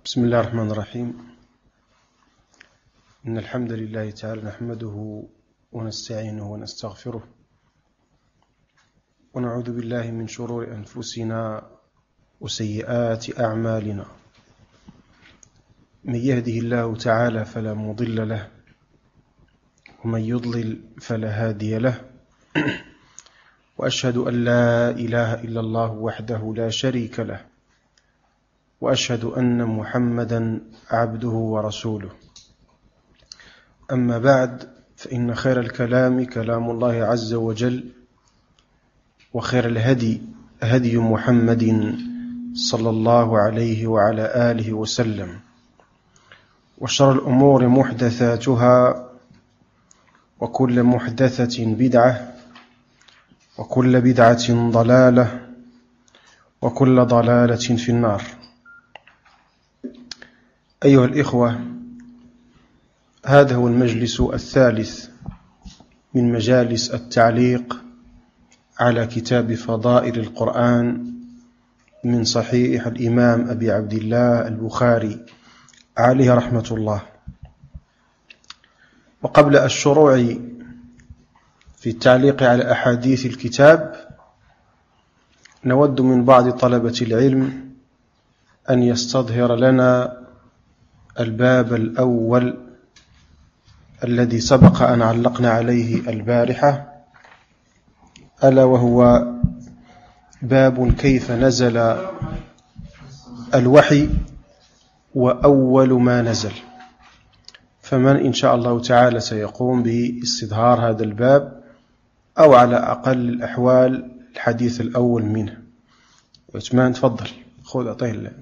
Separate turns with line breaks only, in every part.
بسم الله الرحمن الرحيم. إن الحمد لله تعالى نحمده ونستعينه ونستغفره ونعوذ بالله من شرور أنفسنا وسيئات أعمالنا. من يهده الله تعالى فلا مضل له ومن يضلل فلا هادي له وأشهد أن لا إله إلا الله وحده لا شريك له وأشهد أن محمدا عبده ورسوله. أما بعد، فإن خير الكلام كلام الله عز وجل، وخير الهدي هدي محمد صلى الله عليه وعلى آله وسلم، وشر الأمور محدثاتها، وكل محدثة بدعة، وكل بدعة ضلالة، وكل ضلالة في النار. أيها الإخوة، هذا هو المجلس الثالث من مجالس التعليق على كتاب فضائل القرآن من صحيح الإمام أبي عبد الله البخاري عليه رحمة الله. وقبل الشروع في التعليق على أحاديث الكتاب، نود من بعض طلبة العلم أن يستظهر لنا الباب الأول الذي سبق أن علقنا عليه البارحة، ألا وهو باب كيف نزل الوحي وأول ما نزل. فمن إن شاء الله تعالى سيقوم باستظهار هذا الباب، أو على أقل الأحوال الحديث الأول منه. عثمان تفضل، خذ أعطيه الله.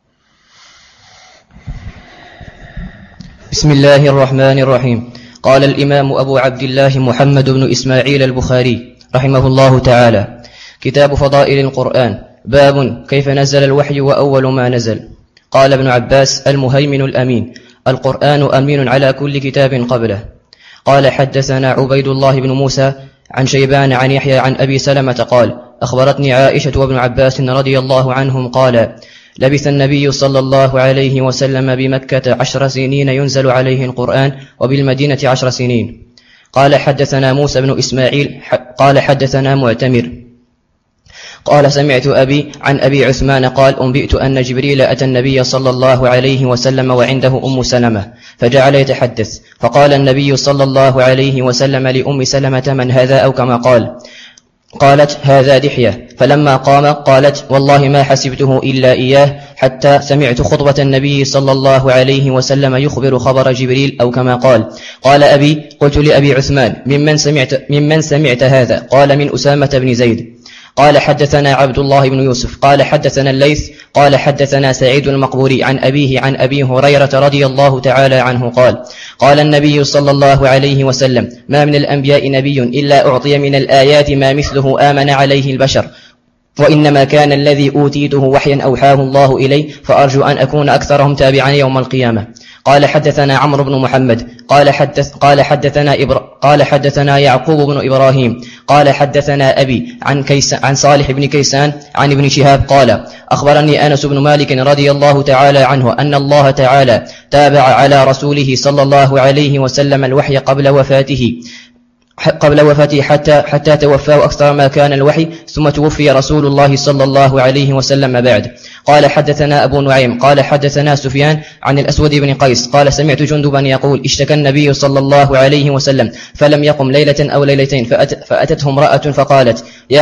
بسم الله الرحمن الرحيم. قال الإمام أبو عبد الله محمد بن إسماعيل البخاري رحمه الله تعالى: كتاب فضائل القرآن، باب كيف نزل الوحي وأول ما نزل. قال ابن عباس: المهيمن الأمين، القرآن أمين على كل كتاب قبله. قال: حدثنا عبيد الله بن موسى عن شيبان عن يحيى عن أبي سلمة قال: أخبرتني عائشة وابن عباس رضي الله عنهم قال: لبث النبي صلى الله عليه وسلم بمكة 10 سنين ينزل عليه القرآن، وبالمدينة 10 سنين. قال: حدثنا موسى بن إسماعيل قال: حدثنا معتمر قال: سمعت أبي عن أبي عثمان قال: أنبئت أن جبريل أتى النبي صلى الله عليه وسلم وعنده أم سلمة، فجعل يتحدث، فقال النبي صلى الله عليه وسلم لأم سلمة: من هذا؟ أو كما قال. قالت: هذا دحية. فلما قام قالت: والله ما حسبته إلا إياه، حتى سمعت خطبة النبي صلى الله عليه وسلم يخبر خبر جبريل، أو كما قال. قال أبي: قلت لأبي عثمان: ممن سمعت هذا؟ قال: من أسامة بن زيد. قال: حدثنا عبد الله بن يوسف قال: حدثنا الليث قال: حدثنا سعيد المقبوري عن أبيه عن أبي هريرة رضي الله تعالى عنه قال: قال النبي صلى الله عليه وسلم: ما من الأنبياء نبي إلا أعطي من الآيات ما مثله آمن عليه البشر، وإنما كان الذي أوتيته وحيا أوحاه الله إلي، فأرجو أن أكون أكثرهم تابعا يوم القيامة. قال: حدثنا عمرو بن محمد قال حدثنا يعقوب بن إبراهيم قال: حدثنا أبي عن صالح بن كيسان عن ابن شهاب قال: أخبرني أنس بن مالك رضي الله تعالى عنه أن الله تعالى تابع على رسوله صلى الله عليه وسلم الوحي قبل وفاته حتى توفاه أكثر ما كان الوحي، ثم توفي رسول الله صلى الله عليه وسلم بعد. قال: حدثنا أبو نعيم قال: حدثنا سفيان عن الأسود بن قيس قال: سمعت جندبا يقول: اشتكى النبي صلى الله عليه وسلم فلم يقم ليلة أو ليلتين، فأتته امرأة فقالت: يا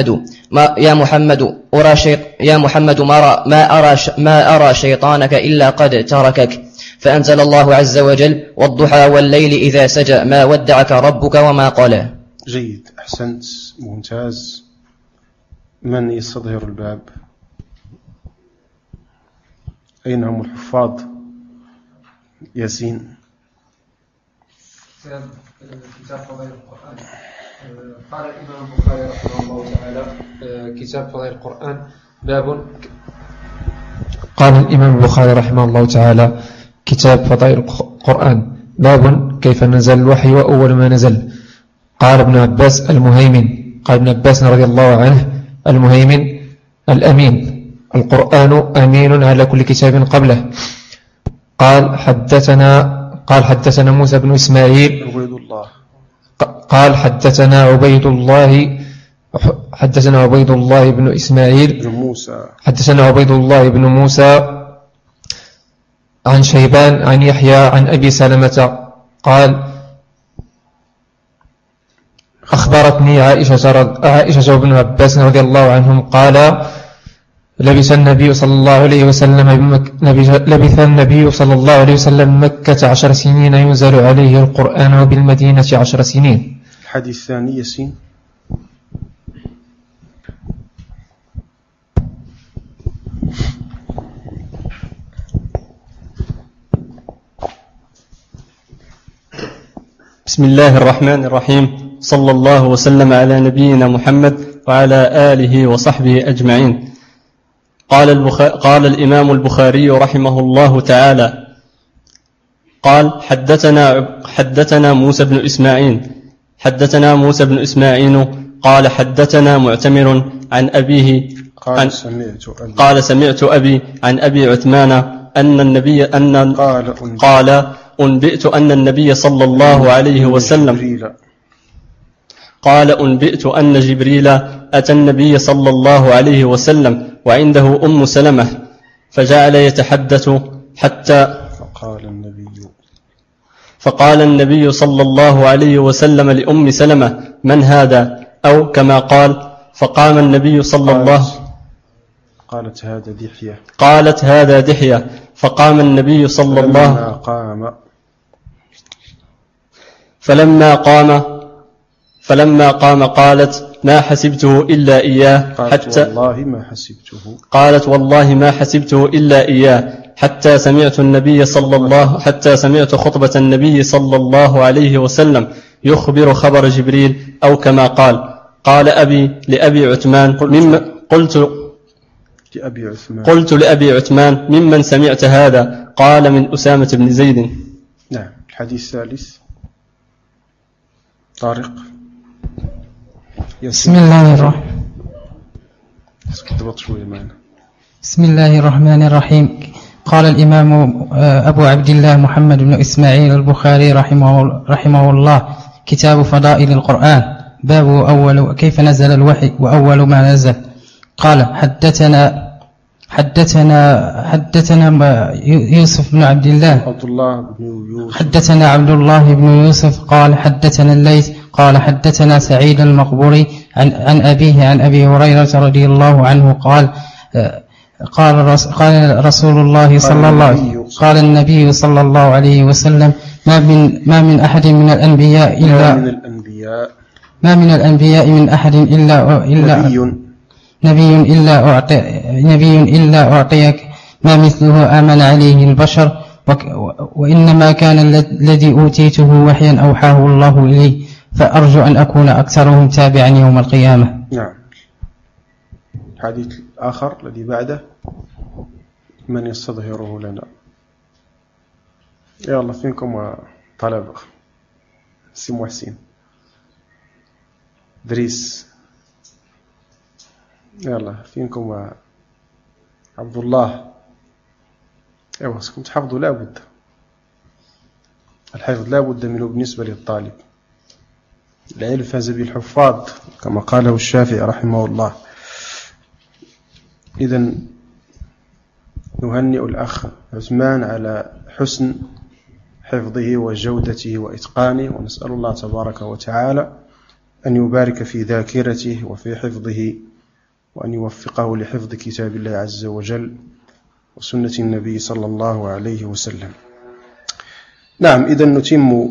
محمد ما أرى شيطانك إلا قد تركك. فأنزل الله عز وجل: والضحى والليل إذا سجى ما ودعك ربك وما قلى.
جيد، أحسنت، ممتاز. من يستظهر الباب؟ أين هم الحفاظ؟ ياسين.
كتاب فضائل القرآن. قال الإمام البخاري رحمه الله تعالى: كتاب فضائل القرآن، باب. قال الإمام البخاري رحمه الله تعالى: كتاب فضائل القرآن، باب كيف نزل الوحي وأول ما نزل. قال ابن عباس: المهيمن. قال ابن عباس رضي الله عنه: المهيمن الأمين، القرآن أمين على كل كتاب قبله. قال حدثنا موسى بن إسماعيل قال حدثنا عبيد الله بن إسماعيل حدثنا عبيد الله بن موسى عن شيبان عن يحيى عن أبي سلمة قال أخبرتني عائشة وابن عباس رضي الله عنهم قال لبث النبي صلى الله عليه وسلم مكة 10 سنين ينزل عليه القرآن وبالمدينة 10 سنين.
الحديث الثاني ياسين.
بسم الله الرحمن الرحيم. صلى الله وسلم على نبينا محمد وعلى آله وصحبه أجمعين. قال الإمام البخاري رحمه الله تعالى قال حدثنا موسى بن إسماعيل قال حدثنا معتمر عن أبيه قال سمعت أبي عن أبي عثمان قال أنبئت أن النبي صلى الله عليه وسلم أنبئت أن جبريل أتى النبي صلى الله عليه وسلم وعنده أم سلمة فجعل يتحدث حتى فقال النبي صلى الله عليه وسلم لأم سلمة من هذا؟ أو كما قال فقام النبي صلى الله قالت هذا دحية فقام النبي صلى الله فلما قام قالت ما حسبته إلا إياه والله ما حسبته إلا إياه حتى سمعت خطبة النبي صلى الله عليه وسلم يخبر خبر جبريل أو كما قال أبي لأبي عثمان قلت لأبي عثمان ممن سمعت هذا؟ قال من أسامة بن زيد.
نعم. الحديث الثالث طارق.
بسم الله الرحمن الرحيم. قال الإمام أبو عبد الله محمد بن إسماعيل البخاري رحمه الله كتاب فضائل القرآن باب أول كيف نزل الوحي وأول ما نزل. قال حدثنا يوسف بن عبد الله حدثنا عبد الله بن يوسف قال حدثنا الليث قال حدثنا سعيد المقبوري عن أبيه عن أبي هريرة رضي الله عنه قال رسول الله صلى الله قال النبي صلى الله عليه وسلم ما من أحد من الأنبياء من أحد إلا نبي إلا أعطيك ما مثله آمن عليه البشر وإنما كان الذي أوتيته وحيا أوحاه الله إليه فأرجو أن أكون أكثرهم تابعا يوم القيامة.
نعم. الحديث الآخر الذي بعده من يستظهره لنا؟ يا الله فينكم طلبة سي محسن دريس. يلا فينكم عبد الله. ايوه كنت حفظوا لا بد. الحفظ لا بد منه بالنسبة للطالب. العلم فاز بالحفاظ كما قاله الشافعي رحمه الله. إذن نهنئ الأخ عثمان على حسن حفظه وجودته وإتقانه، ونسأل الله تبارك وتعالى أن يبارك في ذاكرته وفي حفظه، وأن يوفقه لحفظ كتاب الله عز وجل وسنة النبي صلى الله عليه وسلم. نعم. إذن نتم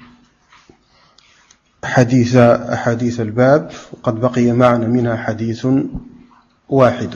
أحاديث الباب، وقد بقي معنا منها حديث واحد.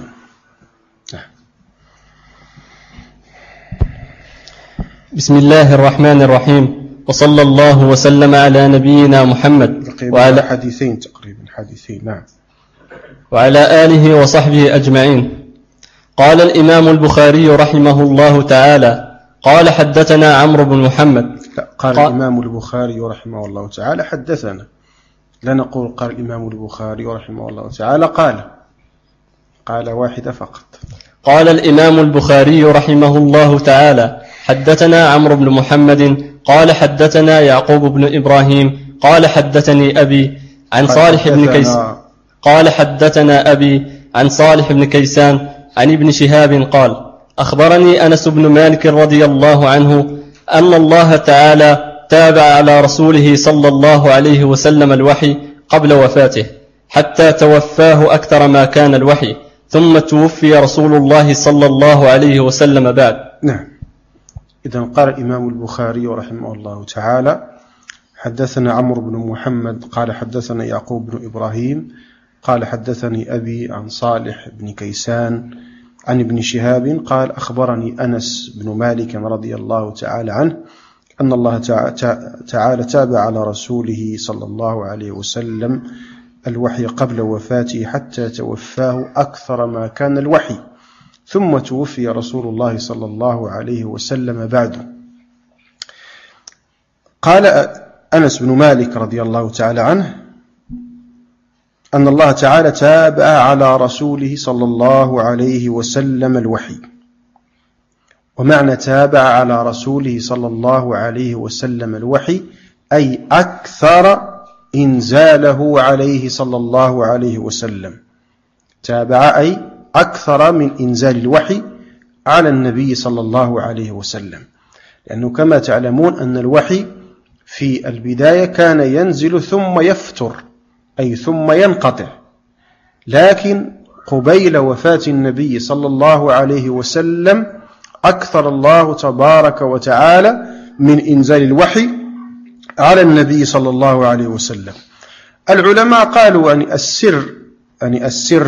بسم الله الرحمن الرحيم، وصلى الله وسلم على نبينا محمد
وعلى حديثين تقريبا نعم،
وعلى آله وصحبه أجمعين. قال الإمام البخاري رحمه الله تعالى قال حدثنا عمرو بن محمد.
قال الإمام البخاري رحمه الله تعالى حدثنا، لا نقول قال الإمام البخاري رحمه الله تعالى قال واحدة فقط.
قال الإمام البخاري رحمه الله تعالى: حدثنا عمرو بن محمد قال حدثنا يعقوب بن إبراهيم قال حدثني أبي عن صالح بن كيسان قال حدثنا أبي عن صالح بن كيسان عن ابن شهاب قال: أخبرني أنس بن مالك رضي الله عنه أن الله تعالى تابع على رسوله صلى الله عليه وسلم الوحي قبل وفاته حتى توفاه أكثر ما كان الوحي، ثم توفي رسول الله صلى الله عليه وسلم بعد.
نعم. إذن قال الإمام البخاري رحمه الله تعالى: حدثنا عمرو بن محمد قال حدثنا يعقوب بن إبراهيم قال حدثني أبي عن صالح بن كيسان عن ابن شهاب قال: أخبرني أنس بن مالك رضي الله تعالى عنه أن الله تعالى تابع على رسوله صلى الله عليه وسلم الوحي قبل وفاته حتى توفاه أكثر ما كان الوحي، ثم توفي رسول الله صلى الله عليه وسلم بعده. قال أنس بن مالك رضي الله تعالى عنه أن الله تعالى تابع على رسوله صلى الله عليه وسلم الوحي. ومعنى تابع على رسوله صلى الله عليه وسلم الوحي أي أكثر إنزاله عليه صلى الله عليه وسلم. تابع أي أكثر من إنزال الوحي على النبي صلى الله عليه وسلم، لأنه كما تعلمون أن الوحي في البداية كان ينزل ثم يفتر، أي ثم ينقطع، لكن قبيل وفاة النبي صلى الله عليه وسلم أكثر الله تبارك وتعالى من إنزال الوحي على النبي صلى الله عليه وسلم. العلماء قالوا أن السر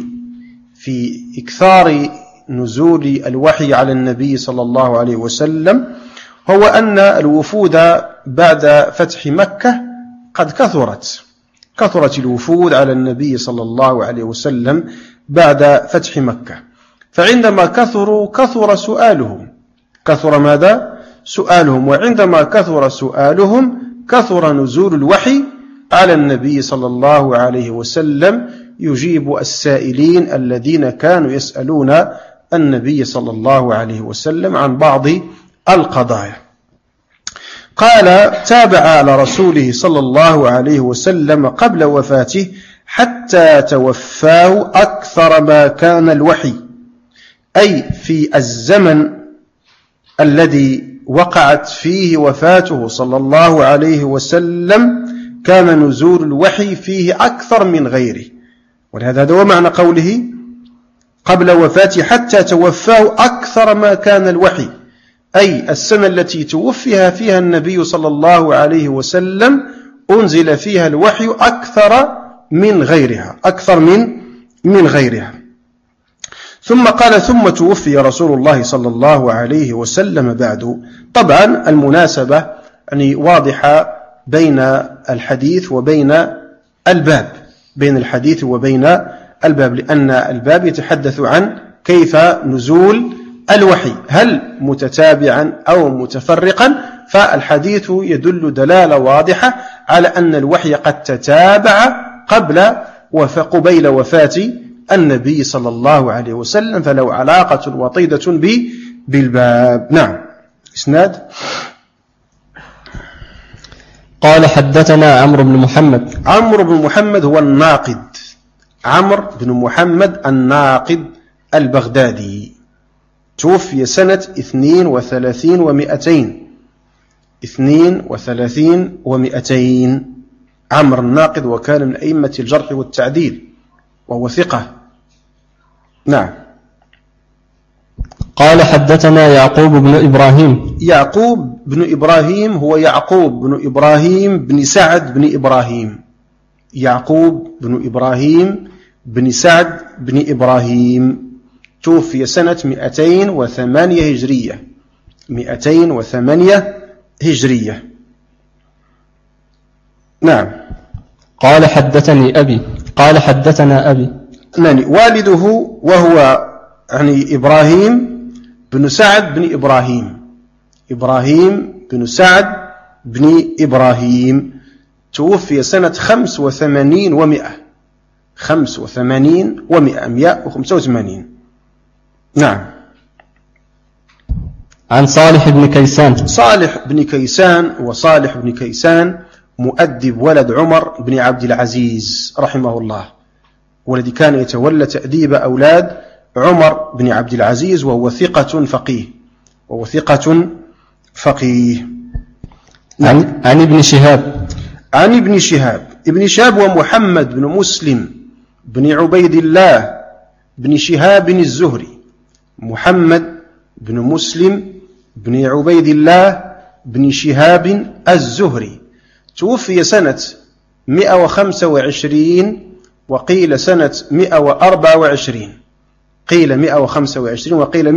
في إكثار نزول الوحي على النبي صلى الله عليه وسلم هو أن الوفود بعد فتح مكة قد كثرت الوفود على النبي صلى الله عليه وسلم بعد فتح مكة، فعندما كثر سؤالهم، كثر ماذا؟ سؤالهم، وعندما كثر سؤالهم كثر نزول الوحي على النبي صلى الله عليه وسلم يجيب السائلين الذين كانوا يسألون النبي صلى الله عليه وسلم عن بعض القضايا. قال: تابع على رسوله صلى الله عليه وسلم قبل وفاته حتى توفاه أكثر ما كان الوحي، أي في الزمن الذي وقعت فيه وفاته صلى الله عليه وسلم كان نزول الوحي فيه أكثر من غيره. ولهذا هذا هو معنى قوله قبل وفاته حتى توفاه أكثر ما كان الوحي، أي السنة التي توفيها فيها النبي صلى الله عليه وسلم أنزل فيها الوحي أكثر من غيرها. ثم قال: ثم توفي رسول الله صلى الله عليه وسلم بعد. طبعا المناسبة يعني واضحة بين الحديث وبين الباب، لأن الباب يتحدث عن كيف نزول الوحي، هل متتابعا أو متفرقا، فالحديث يدل دلالة واضحة على أن الوحي قد تتابع قبيل وفاة النبي صلى الله عليه وسلم، فله علاقة وطيدة بالباب. نعم. إسناد.
قال: حدثنا عمرو بن محمد.
عمرو بن محمد هو الناقد، عمرو بن محمد الناقد البغدادي، توفي سنة 32 و200 عمرو الناقد، وكان من أئمة الجرح والتعديل وهو ثقة. نعم.
قال: حدثنا يعقوب بن إبراهيم.
يعقوب بن إبراهيم هو يعقوب بن إبراهيم بن سعد بن إبراهيم، يعقوب بن إبراهيم بن سعد بن إبراهيم، توفي سنة 208 هجرية، 208 هجرية. نعم.
قال: حدثني أبي. قال: حدثنا أبي.
يعني والده وهو يعني إبراهيم بن سعد بن إبراهيم، إبراهيم بن سعد بن إبراهيم، توفي سنة 85 و100، 185. نعم.
عن صالح بن كيسان.
صالح بن كيسان وصالح بن كيسان مؤدب ولد عمر بن عبد العزيز رحمه الله، والذي كان يتولى تأديب أولاد عمر بن عبد العزيز، وهو ثقة فقيه.
عن ابن شهاب.
عن ابن شهاب. ابن شهاب ومحمد بن مسلم بن عبيد الله بن شهاب الزهري. محمد بن مسلم بن عبيد الله بن شهاب الزهري، توفي سنة 125 وقيل سنة 124، قيل 125 وقيل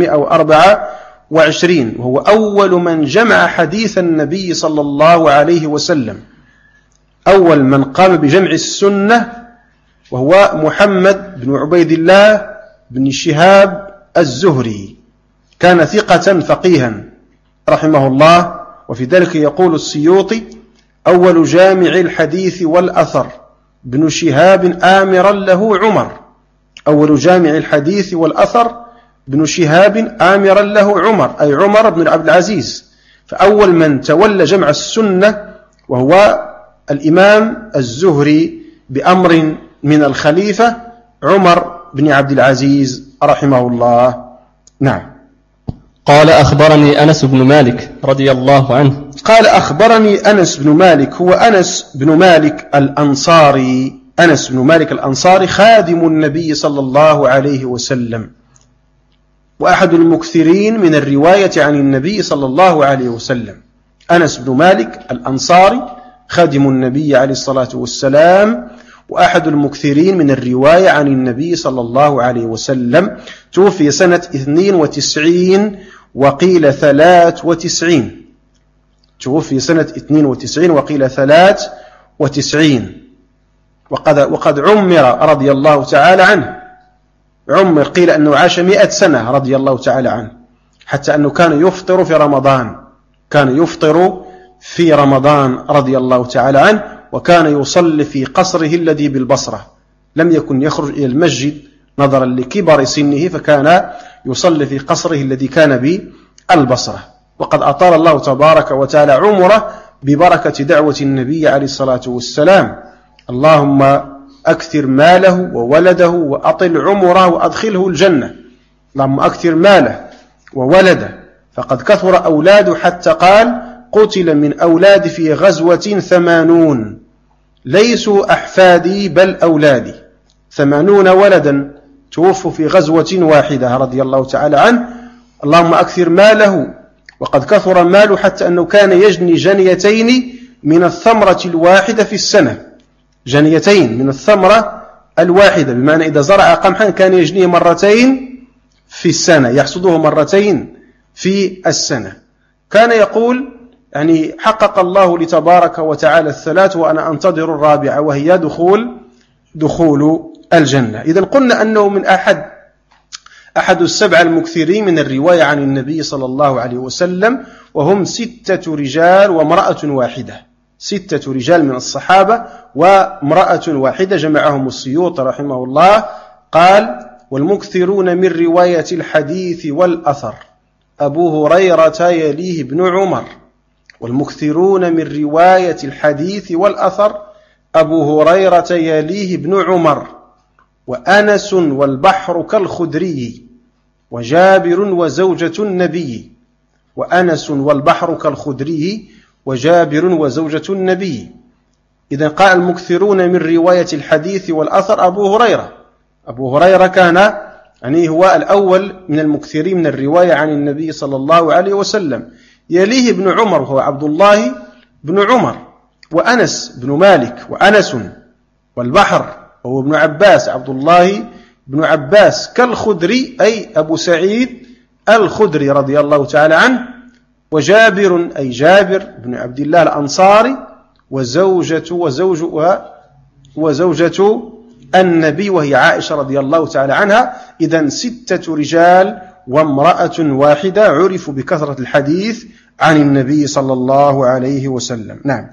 124، وهو أول من جمع حديث النبي صلى الله عليه وسلم، أول من قام بجمع السنة، وهو محمد بن عبيد الله بن شهاب الزهري. كان ثقة فقيها رحمه الله، وفي ذلك يقول السيوطي: أول جامع الحديث والأثر بن شهاب آمرا له عمر. أول جامع الحديث والأثر بن شهاب آمرا له عمر، أي عمر بن عبد العزيز. فأول من تولى جمع السنة وهو الإمام الزهري بأمر من الخليفة عمر بن عبد العزيز رحمه الله. نعم.
قال أخبرني أنس بن مالك رضي الله عنه.
قال أخبرني أنس بن مالك، هو أنس بن مالك الأنصاري. أنس بن مالك الأنصاري خادم النبي صلى الله عليه وسلم، وأحد المكثرين من الرواية عن النبي صلى الله عليه وسلم. أنس بن مالك الأنصاري خادم النبي عليه الصلاة والسلام، وأحد المكثرين من الرواية عن النبي صلى الله عليه وسلم. توفي سنة 92 وقيل 93. توفي سنة 92 وقيل 93، وقد عمر رضي الله تعالى عنه. عمر قيل أنه عاش 100 سنة رضي الله تعالى عنه، حتى أنه كان يفطر في رمضان، كان يفطر في رمضان رضي الله تعالى عنه، وكان يصلي في قصره الذي بالبصرة، لم يكن يخرج إلى المسجد نظرا لكبر سنه، فكان يصلي في قصره الذي كان بالبصرة. وقد أطال الله تبارك وتعالى عمره ببركة دعوة النبي عليه الصلاة والسلام: اللهم أكثر ماله وولده وأطل عمره وأدخله الجنة. اللهم أكثر ماله وولده، فقد كثر أولاده حتى قال: قتل من أولادي في غزوة 80 ليسوا أحفادي بل أولادي. 80 ولدا توفوا في غزوة واحدة رضي الله تعالى عنه. اللهم أكثر ماله، وقد كثر ماله حتى أنه كان يجني جنيتين من الثمرة الواحدة في السنة، جنيتين من الثمرة الواحدة، بمعنى إذا زرع قمحا كان يجنيه مرتين في السنة، يحصده مرتين في السنة. كان يقول يعني حقق الله لتبارك وتعالى الثلاث وأنا أنتظر الرابعة، وهي دخول الجنة. إذن قلنا أنه من أحد السبع المكثرين من الرواية عن النبي صلى الله عليه وسلم، وهم 6 رجال وامرأة واحدة، 6 رجال من الصحابة وامرأة واحدة، جمعهم السيوطي رحمه الله. قال: والمكثرون من رواية الحديث والأثر أبو هريرة يليه ابن عمر. والمكثرون من رواية الحديث والأثر أبو هريرة يليه ابن عمر، وأنس والبحر كالخدري، وجابر وزوجة النبي. وأنس والبحر كالخدري وجابر وزوجة النبي. إذن قال المكثرون من رواية الحديث والأثر أبو هريرة. أبو هريرة كان يعني هو الأول من المكثرين من الرواية عن النبي صلى الله عليه وسلم. يليه ابن عمر وهو عبد الله بن عمر، وأنس بن مالك، وأنس والبحر وهو ابن عباس، عبد الله بن عباس، كالخدري أي أبو سعيد الخدري رضي الله تعالى عنه، وجابر أي جابر بن عبد الله الأنصاري، وزوجة النبي وهي عائشة رضي الله تعالى عنها. إذن 6 رجال وامرأة واحدة عرفوا بكثرة الحديث عن النبي صلى الله عليه وسلم. نعم.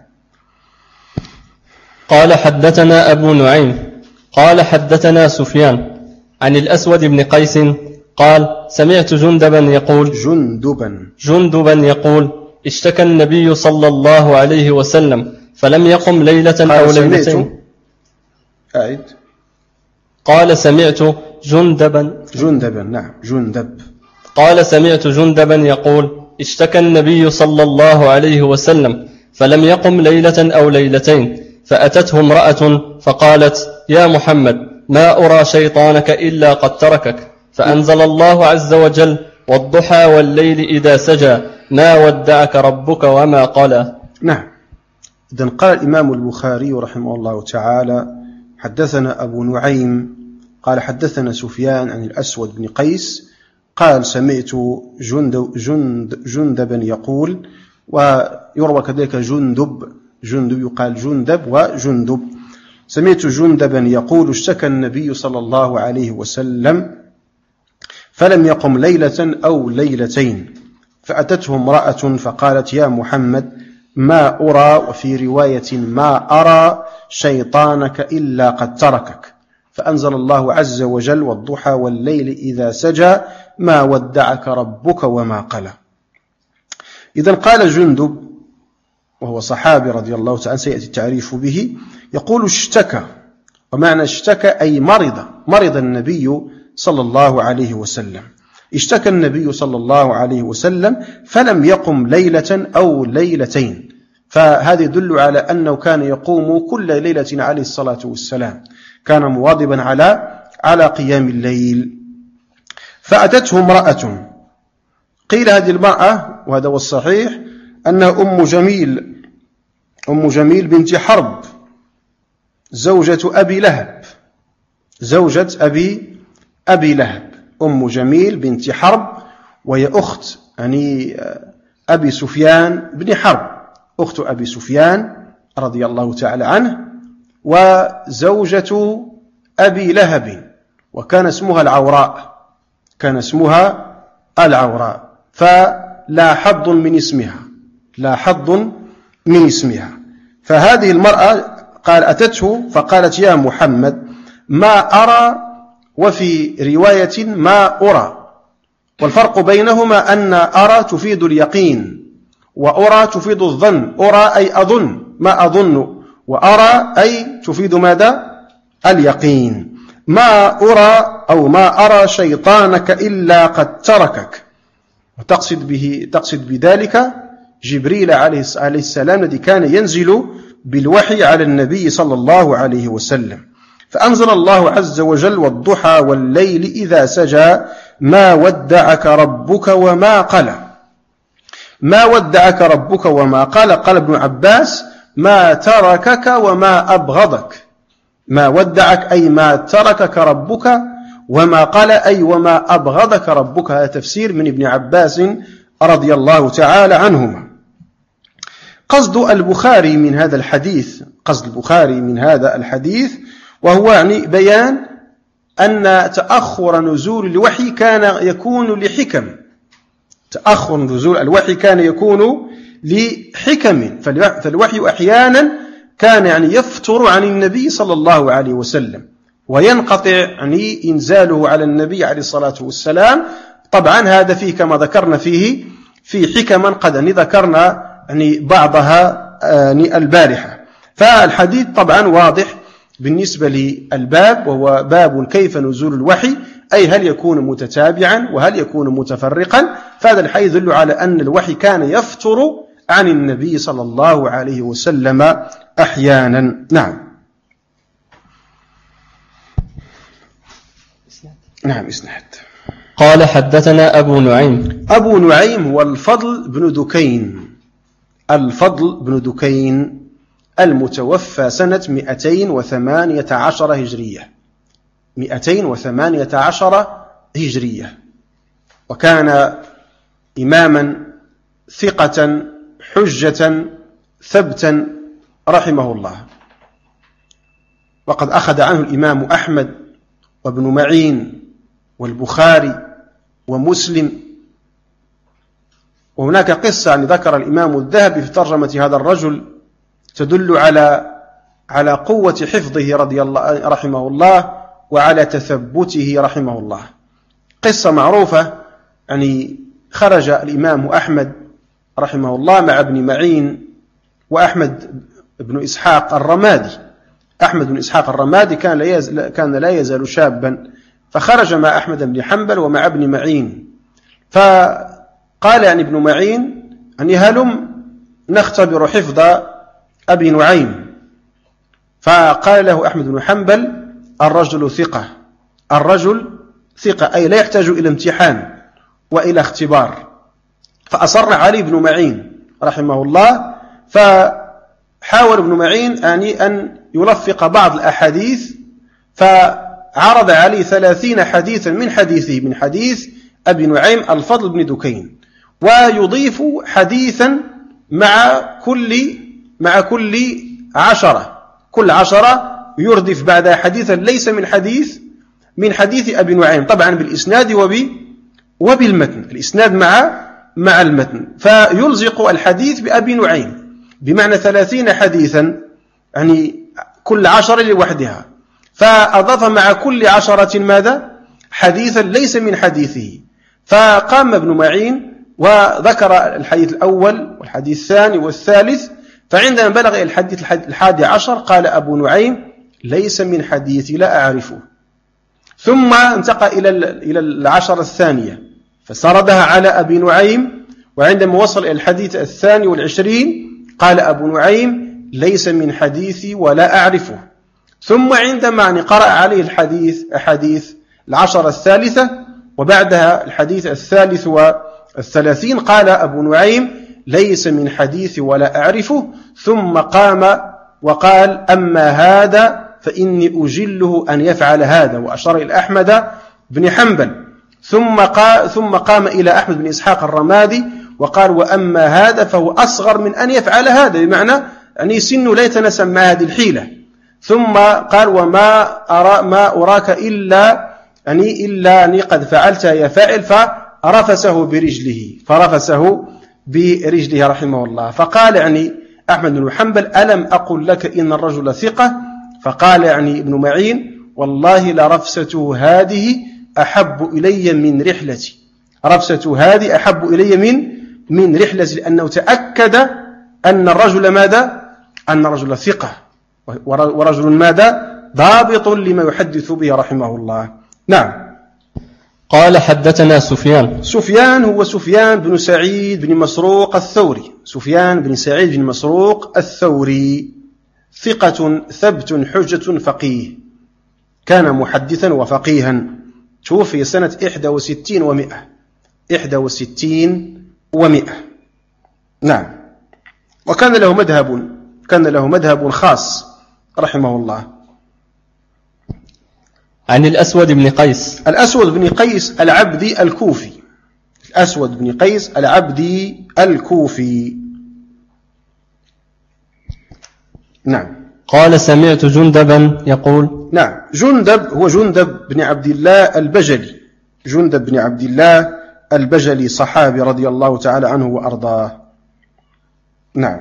قال: حدثنا أبو نعيم قال: حدثنا سفيان عن الأسود بن قيس قال سمعت جندبا يقول اشتكى النبي صلى الله عليه وسلم فلم يقم ليلة أو ليلتين. قال سمعت جندبا
نعم جندب.
قال سمعت جندبا يقول اشتكى النبي صلى الله عليه وسلم فلم يقم ليلة أو ليلتين، فأتته امرأة فقالت يا محمد ما أرى شيطانك إلا قد تركك، فأنزل الله عز وجل والضحى والليل إذا سجى ما ودعك ربك وما قلى.
نعم. إذن قال الإمام البخاري رحمه الله تعالى حدثنا أبو نعيم قال حدثنا سفيان عن الأسود بن قيس قال سمعت جندبا يقول، ويروى كذلك جندب يقال جندب وجندب. سمعت جندبا يقول اشتكى النبي صلى الله عليه وسلم فلم يقم ليلة أو ليلتين، فأتته امرأة فقالت يا محمد ما أرى، وفي رواية ما أرى شيطانك إلا قد تركك، فأنزل الله عز وجل والضحى والليل إذا سجى ما ودعك ربك وما قلى. إذن قال جندب وهو صحابي رضي الله تعالى سيأتي التعريف به، يقول اشتكى، ومعنى اشتكى أي مرض النبي صلى الله عليه وسلم. اشتكى النبي صلى الله عليه وسلم فلم يقم ليلة أو ليلتين، فهذا يدل على أنه كان يقوم كل ليلة عليه الصلاة والسلام، كان مواظبا على قيام الليل. فأتته امرأة، قيل هذه المرأة وهذا هو الصحيح أنها أم جميل بنت حرب زوجة أبي لهب، أم جميل بنت حرب، وهي أخت يعني أبي سفيان بن حرب، أخت أبي سفيان رضي الله تعالى عنه، وزوجة أبي لهب، وكان اسمها العوراء، فلا حظ من اسمها. فهذه المرأة قال أتته فقالت يا محمد ما أرى، وفي رواية ما أرى، والفرق بينهما أن أرى تفيد اليقين وأرى تفيد الظن. أرى أي أظن ما أظن، وأرى أي تفيد ماذا؟ اليقين. ما أرى أو ما أرى شيطانك إلا قد تركك، وتقصد بذلك جبريل عليه السلام الذي كان ينزل بالوحي على النبي صلى الله عليه وسلم. فأنزل الله عز وجل والضحى والليل إذا سجى ما ودعك ربك وما قلى. ما ودعك ربك وما قلى، قال ابن عباس ما تركك وما أبغضك. ما ودعك أي ما تركك ربك، وما قال أي وما أبغضك ربك. هذا تفسير من ابن عباس رضي الله تعالى عنهما. قصد البخاري من هذا الحديث وهو يعني بيان أن تأخر نزول الوحي كان يكون لحكم. تأخر نزول الوحي كان يكون لحكم، فالوحي أحيانا كان يعني يفتر عن النبي صلى الله عليه وسلم وينقطع يعني إنزاله على النبي عليه الصلاة والسلام. طبعا هذا فيه كما ذكرنا فيه في حكما قد ذكرنا يعني بعضها البارحة. فالحديث طبعا واضح بالنسبة للباب، وهو باب كيف نزول الوحي، أي هل يكون متتابعا وهل يكون متفرقا. فهذا الحديث يدل على أن الوحي كان يفتر عن النبي صلى الله عليه وسلم أحيانا. نعم إسناد.
قال حدثنا أبو
نعيم هو الفضل بن دكين المتوفى سنة 218 هجرية، 218 هجرية، وكان إماما ثقة حجة ثبتا رحمه الله. وقد أخذ عنه الإمام أحمد وابن معين والبخاري ومسلم. وهناك قصة يعني ذكر الإمام الذهبي في ترجمة هذا الرجل تدل على قوة حفظه رحمه الله وعلى تثبته رحمه الله. قصة معروفة، يعني خرج الإمام أحمد رحمه الله مع ابن معين وأحمد بن إسحاق الرمادي. أحمد بن إسحاق الرمادي كان لا يزال شابا، فخرج مع أحمد بن حنبل ومع ابن معين، فقال يعني ابن معين أن هلم نختبر حفظ أبي نعيم، فقال له أحمد بن حنبل الرجل ثقة، الرجل ثقة، أي لا يحتاج إلى امتحان وإلى اختبار. فأصر علي بن معين رحمه الله، فحاول ابن معين أن يلفق بعض الأحاديث، فعرض عليه 30 حديثا من حديث أبي نعيم الفضل بن دكين، ويضيف حديثا مع كل 10، كل 10 يردف بعد حديثا ليس من حديث أبي نعيم، طبعا بالإسناد وبالمتن، الإسناد مع المتن، فيلزق الحديث بأبي نعيم، بمعنى 30 حديثا، يعني كل 10 لوحدها، فأضاف مع كل 10 ماذا؟ حديثا ليس من حديثه. فقام ابن معين وذكر الحديث الأول والحديث الثاني والثالث، فعندما بلغ الحديث 11 قال أبو نعيم ليس من حديثي لا أعرفه، ثم انتقل إلى 10 الثانية فسردها على أبي نعيم، وعندما وصل إلى الحديث 22 قال أبو نعيم ليس من حديثي ولا أعرفه. ثم عندما قرأ عليه أحاديث 10 الثالثة وبعدها الحديث 33 قال أبو نعيم ليس من حديثي ولا أعرفه، ثم قام وقال أما هذا فإني أجله أن يفعل هذا، وأشار إلى أحمد بن حنبل، ثم قام إلى أحمد بن إسحاق الرمادي وقال وأما هذا فهو أصغر من أن يفعل هذا، بمعنى يعني سنه لا يتناسب مع هذه الحيلة. ثم قال ما أراك إلا قد فعلت يا فاعل، فرفسه برجله رحمه الله. فقال يعني أحمد بن حنبل ألم أقل لك إن الرجل ثقة؟ فقال يعني ابن معين والله لرفسته هذه أحب إلي من رحلتي، رفسته هذه أحب إلي من رحلتي، لأنه تأكد أن الرجل ماذا؟ أن الرجل ثقة، ورجل ماذا؟ ضابط لما يحدث به رحمه الله. نعم.
قال حدثنا سفيان
هو سفيان بن سعيد بن مسروق الثوري، سفيان بن سعيد بن مسروق الثوري ثقة ثبت حجة فقيه، كان محدثا وفقيها، توفي سنة 61 و100. نعم. وكان له مذهب خاص رحمه الله.
عن الأسود بن قيس العبدي الكوفي، الأسود بن قيس العبدي الكوفي.
نعم.
قال سمعت جندبا يقول.
نعم. جندب هو جندب بن عبد الله البجلي، جندب بن عبد الله البجلي صحابي رضي الله تعالى عنه وأرضاه. نعم.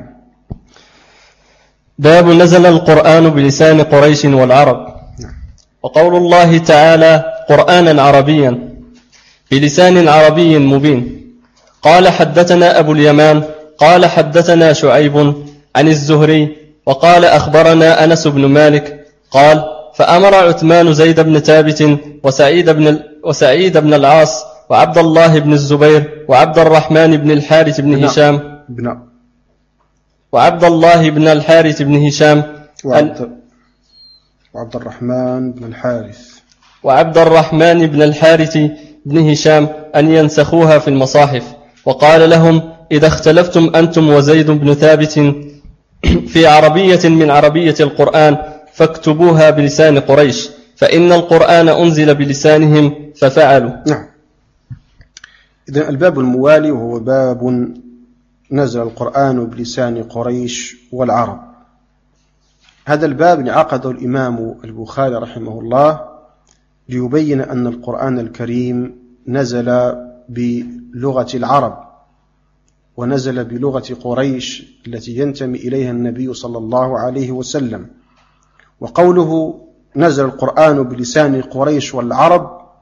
باب نزل القرآن بلسان قريش والعرب. وقول الله تعالى قرآنا عربيا بلسان عربي مبين. قال حدثنا أبو اليمان قال حدثنا شعيب عن الزهري وقال أخبرنا أنس بن مالك قال فأمر عثمان زيد بن ثابت وسعيد بن العاص وعبد الله بن الزبير وعبد الرحمن بن الحارث بن هشام وعبد الله بن الحارث بن هشام
وعبد الرحمن
بن الحارث بن هشام أن ينسخوها في المصاحف، وقال لهم إذا اختلفتم أنتم وزيد بن ثابت في عربية من عربية القرآن فاكتبوها بلسان قريش، فإن القرآن أنزل بلسانهم ففعلوا.
نعم. إذن الباب الموالي وهو باب نزل القرآن بلسان قريش والعرب. هذا الباب عقده الإمام البخاري رحمه الله ليبين أن القرآن الكريم نزل بلغة العرب، ونزل بلغة قريش التي ينتمي إليها النبي صلى الله عليه وسلم. وقوله نزل القرآن بلسان قريش والعرب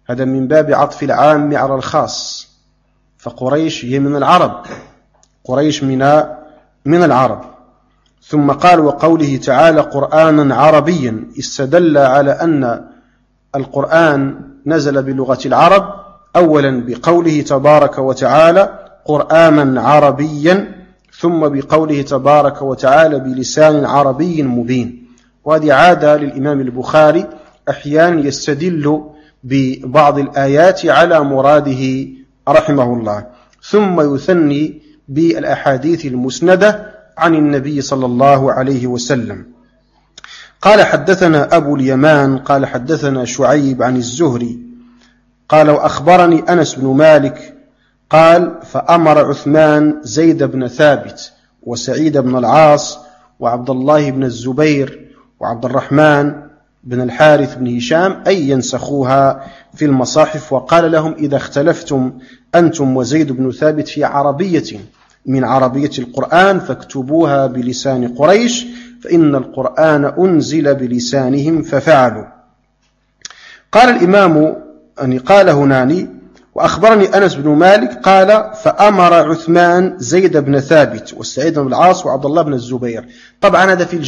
هذا من باب عطف العام على الخاص، فقريش هي من العرب، قريش من العرب. ثم قال وقوله تعالى قرآنا عربيا، استدل على أن القرآن نزل بلغة العرب أولا بقوله تبارك وتعالى قرآنا عربيا، ثم بقوله تبارك وتعالى بلسان عربي مبين. وهذه عادة للإمام البخاري، أحيانا يستدل ببعض الآيات على مراده رحمه الله، ثم يثني بالأحاديث المسندة عن النبي صلى الله عليه وسلم. قال حدثنا أبو اليمان قال حدثنا شعيب عن الزهري قال وأخبرني أنس بن مالك قال فأمر عثمان زيد بن ثابت وسعيد بن العاص وعبد الله بن الزبير وعبد الرحمن بن الحارث بن هشام أن ينسخوها في المصاحف، وقال لهم إذا اختلفتم أنتم وزيد بن ثابت في عربية من عربية القرآن فاكتبوها بلسان قريش فإن القرآن أنزل بلسانهم ففعلوا. قال الإمام أن قال هناني وأخبرني أنس بن مالك قال فأمر عثمان زيد بن ثابت والسعيد بن العاص وعبد الله بن الزبير. طبعا هذا في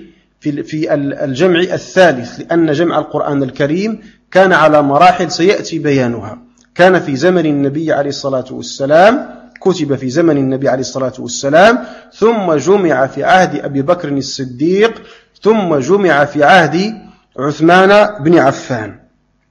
الجمع الثالث، لأن جمع القرآن الكريم كان على مراحل سيأتي بيانها. كان في زمن النبي عليه الصلاة والسلام، كتب في زمن النبي عليه الصلاة والسلام، ثم جمع في عهد أبي بكر الصديق، ثم جمع في عهد عثمان بن عفان.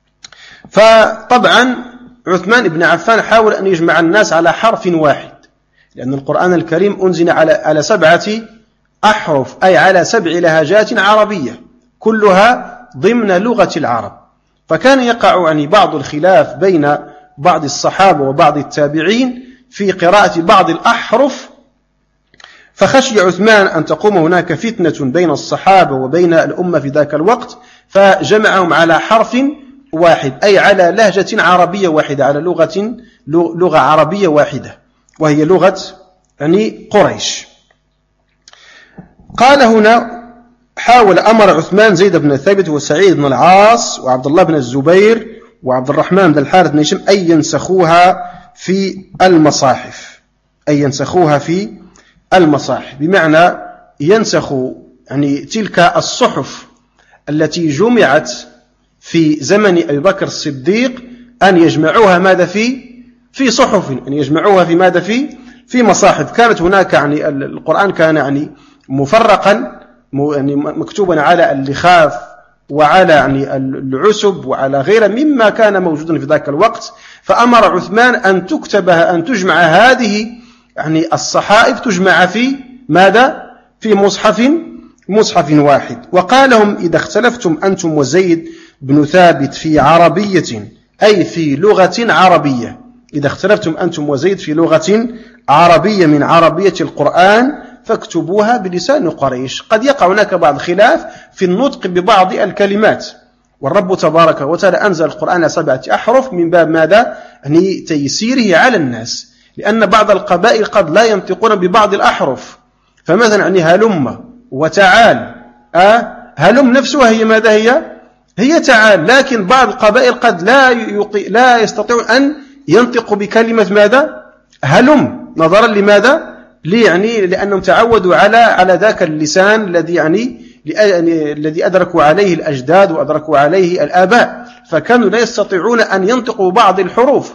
فطبعا عثمان بن عفان حاول أن يجمع الناس على حرف واحد، لأن القرآن الكريم أنزل على 7 أحرف، أي على 7 لهجات عربية كلها ضمن لغة العرب. فكان يقع بعض الخلاف بين بعض الصحابة وبعض التابعين في قراءة بعض الأحرف، فخشي عثمان أن تقوم هناك فتنة بين الصحابة وبين الأمة في ذاك الوقت، فجمعهم على حرف واحد، أي على لهجة عربية واحدة، على لغة عربية واحدة، وهي لغة قريش. قال هنا حاول أمر عثمان زيد بن ثابت وسعيد بن العاص وعبد الله بن الزبير وعبد الرحمن بن الحارث بن هشام أن ينسخوها في المصاحف، أن ينسخوها في المصاحف، بمعنى ينسخوا تلك الصحف التي جمعت في زمن أبي بكر الصديق، أن يجمعوها ماذا في صحف، أن يجمعوها في ماذا في مصاحف. كانت هناك القرآن كان مفرقا مكتوبا على اللخاف وعلى العسب وعلى غيره مما كان موجودا في ذاك الوقت. فأمر عثمان أن تجمع هذه الصحائف، تجمع في ماذا؟ في مصحف واحد. وقال لهم إذا اختلفتم أنتم وزيد بن ثابت في عربية، أي في لغة عربية، إذا اختلفتم أنتم وزيد في لغة عربية من عربية القرآن فاكتبوها بلسان قريش. قد يقع هناك بعض خلاف في النطق ببعض الكلمات، والرب تبارك وتعالى أنزل القرآن 7 أحرف من باب ماذا؟ تيسيره على الناس، لأن بعض القبائل قد لا ينطقون ببعض الأحرف. فمثلا هلم وتعال، هلم نفسها هي ماذا؟ هي تعال، لكن بعض القبائل قد لا يستطيعون أن ينطقوا بكلمة ماذا؟ هلم، نظرا لماذا؟ لأنهم تعودوا على ذاك اللسان الذي أدركوا عليه الأجداد وأدركوا عليه الآباء، فكانوا لا يستطيعون أن ينطقوا بعض الحروف.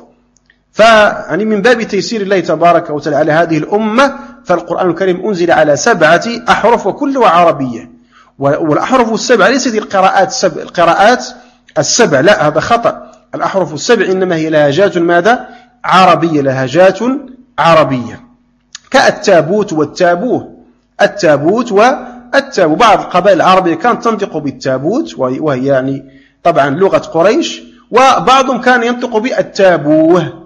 من باب تيسير الله تبارك وتعالى على هذه الأمة، فالقرآن الكريم أنزل على 7 أحرف وكلها عربية. والأحرف 7 ليست القراءات 7، لا، هذا خطأ. الأحرف 7 إنما هي لهجات ماذا؟ عربية، لهجات عربية، كالتابوت والتابوه. التابوت والتابوه، بعض القبائل العربية كانت تنطق بالتابوت وهي طبعا لغة قريش، وبعضهم كان ينطق بالتابوه،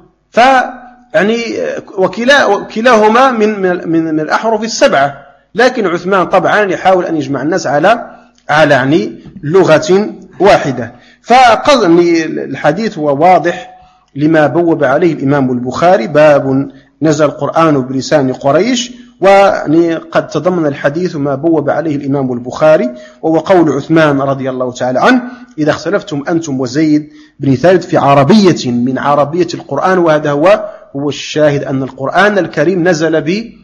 وكلاهما من الأحرف 7. لكن عثمان طبعا يحاول أن يجمع الناس على لغة واحدة. فقال الحديث هو واضح لما بوب عليه الإمام البخاري، باب نزل القرآن بلسان قريش، وقد تضمن الحديث ما بوب عليه الإمام البخاري، وهو قول عثمان رضي الله تعالى عنه: إذا اختلفتم أنتم وزيد بن ثابت في عربية من عربية القرآن. وهذا هو الشاهد، أن القرآن الكريم نزل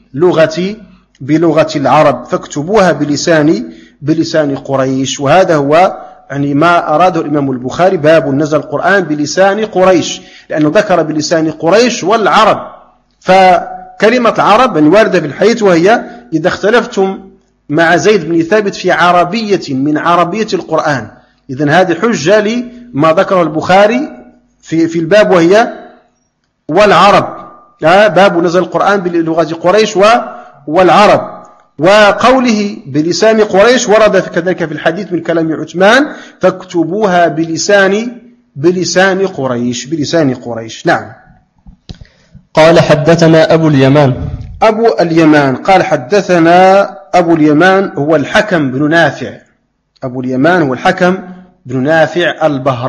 بلغة العرب، فاكتبوها بلسان قريش. وهذا هو يعني ما أراده الإمام البخاري، باب نزل القرآن بلسان قريش، لأنه ذكر بلسان قريش والعرب. فكلمة عرب يعني واردة في الحديث، وهي إذا اختلفتم مع زيد بن ثابت في عربية من عربية القرآن. إذن هذه حجة لما ذكره البخاري في الباب، وهي والعرب، باب نزل القرآن بلغة قريش والعرب. وقوله بلسان قريش ورد كذلك في الحديث من كلام عثمان: فاكتبوها بلسان قريش. نعم.
قال حدثنا أبو اليمان.
قال حدثنا أبو اليمان هو الحكم بن نافع. أبو اليمان هو الحكم بن نافع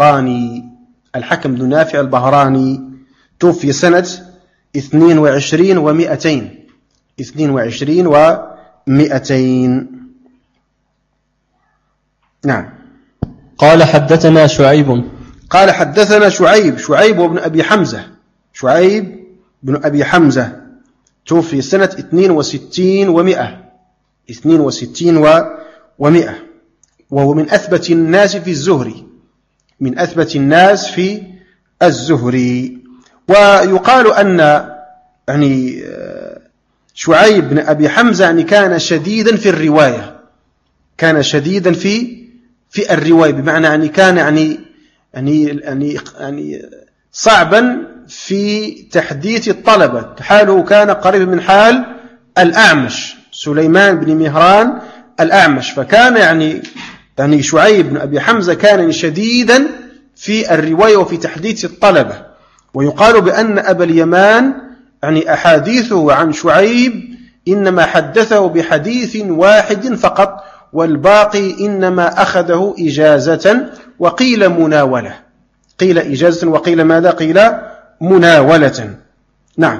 البهراني. توفي سنة 22 و200. نعم.
قال حدثنا
شعيب وابن أبي حمزة توفي سنة 62 و100، وهو من أثبت الناس في الزهري. ويقال أن يعني شعيب بن أبي حمزة يعني كان شديدا في الرواية، بمعنى يعني كان يعني صعبا في تحديث الطلبة. حاله كان قريب من حال الأعمش، سليمان بن مهران الأعمش. فكان يعني شعيب بن أبي حمزة كان شديدا في الرواية وفي تحديث الطلبة. ويقال بأن أبا اليمان يعني أحاديثه عن شعيب إنما حدثه بحديث واحد فقط، والباقي إنما أخذه إجازة، وقيل مناولة. قيل إجازة وقيل ماذا؟ قيل مناولة. نعم.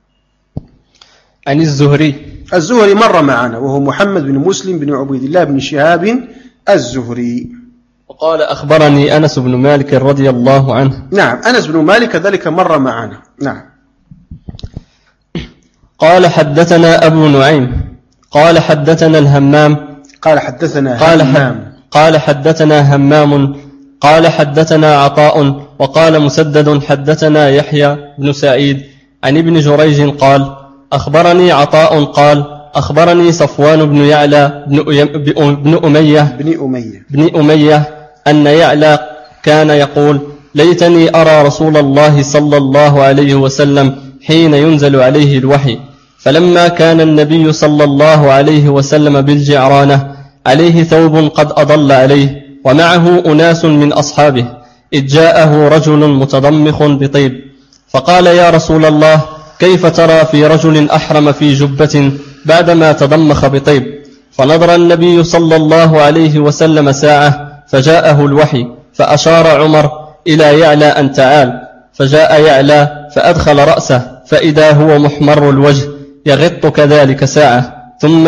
عن
الزهري مر معنا، وهو محمد بن مسلم بن عبيد الله بن شهاب الزهري.
وقال أخبرني أنس بن مالك رضي الله عنه.
نعم، أنس بن مالك كذلك مر معنا. نعم.
قال حدثنا أبو نعيم قال حدثنا الهمام قال حدثنا همام قال حدثنا عطاء وقال مسدد حدثنا يحيى بن سعيد عن ابن جريج قال أخبرني عطاء قال أخبرني صفوان بن يعلى بن أمية أن يعلى كان يقول ليتني أرى رسول الله صلى الله عليه وسلم حين ينزل عليه الوحي، فلما كان النبي صلى الله عليه وسلم بالجعرانة عليه ثوب قد أضل عليه ومعه أناس من أصحابه، إذ جاءه رجل متضمخ بطيب فقال يا رسول الله كيف ترى في رجل أحرم في جبة بعدما تضمخ بطيب؟ فنظر النبي صلى الله عليه وسلم ساعة فجاءه الوحي، فأشار عمر إلى يعلى أن تعال، فجاء يعلى فأدخل رأسه فإذا هو محمر الوجه يغط كذلك ساعة، ثم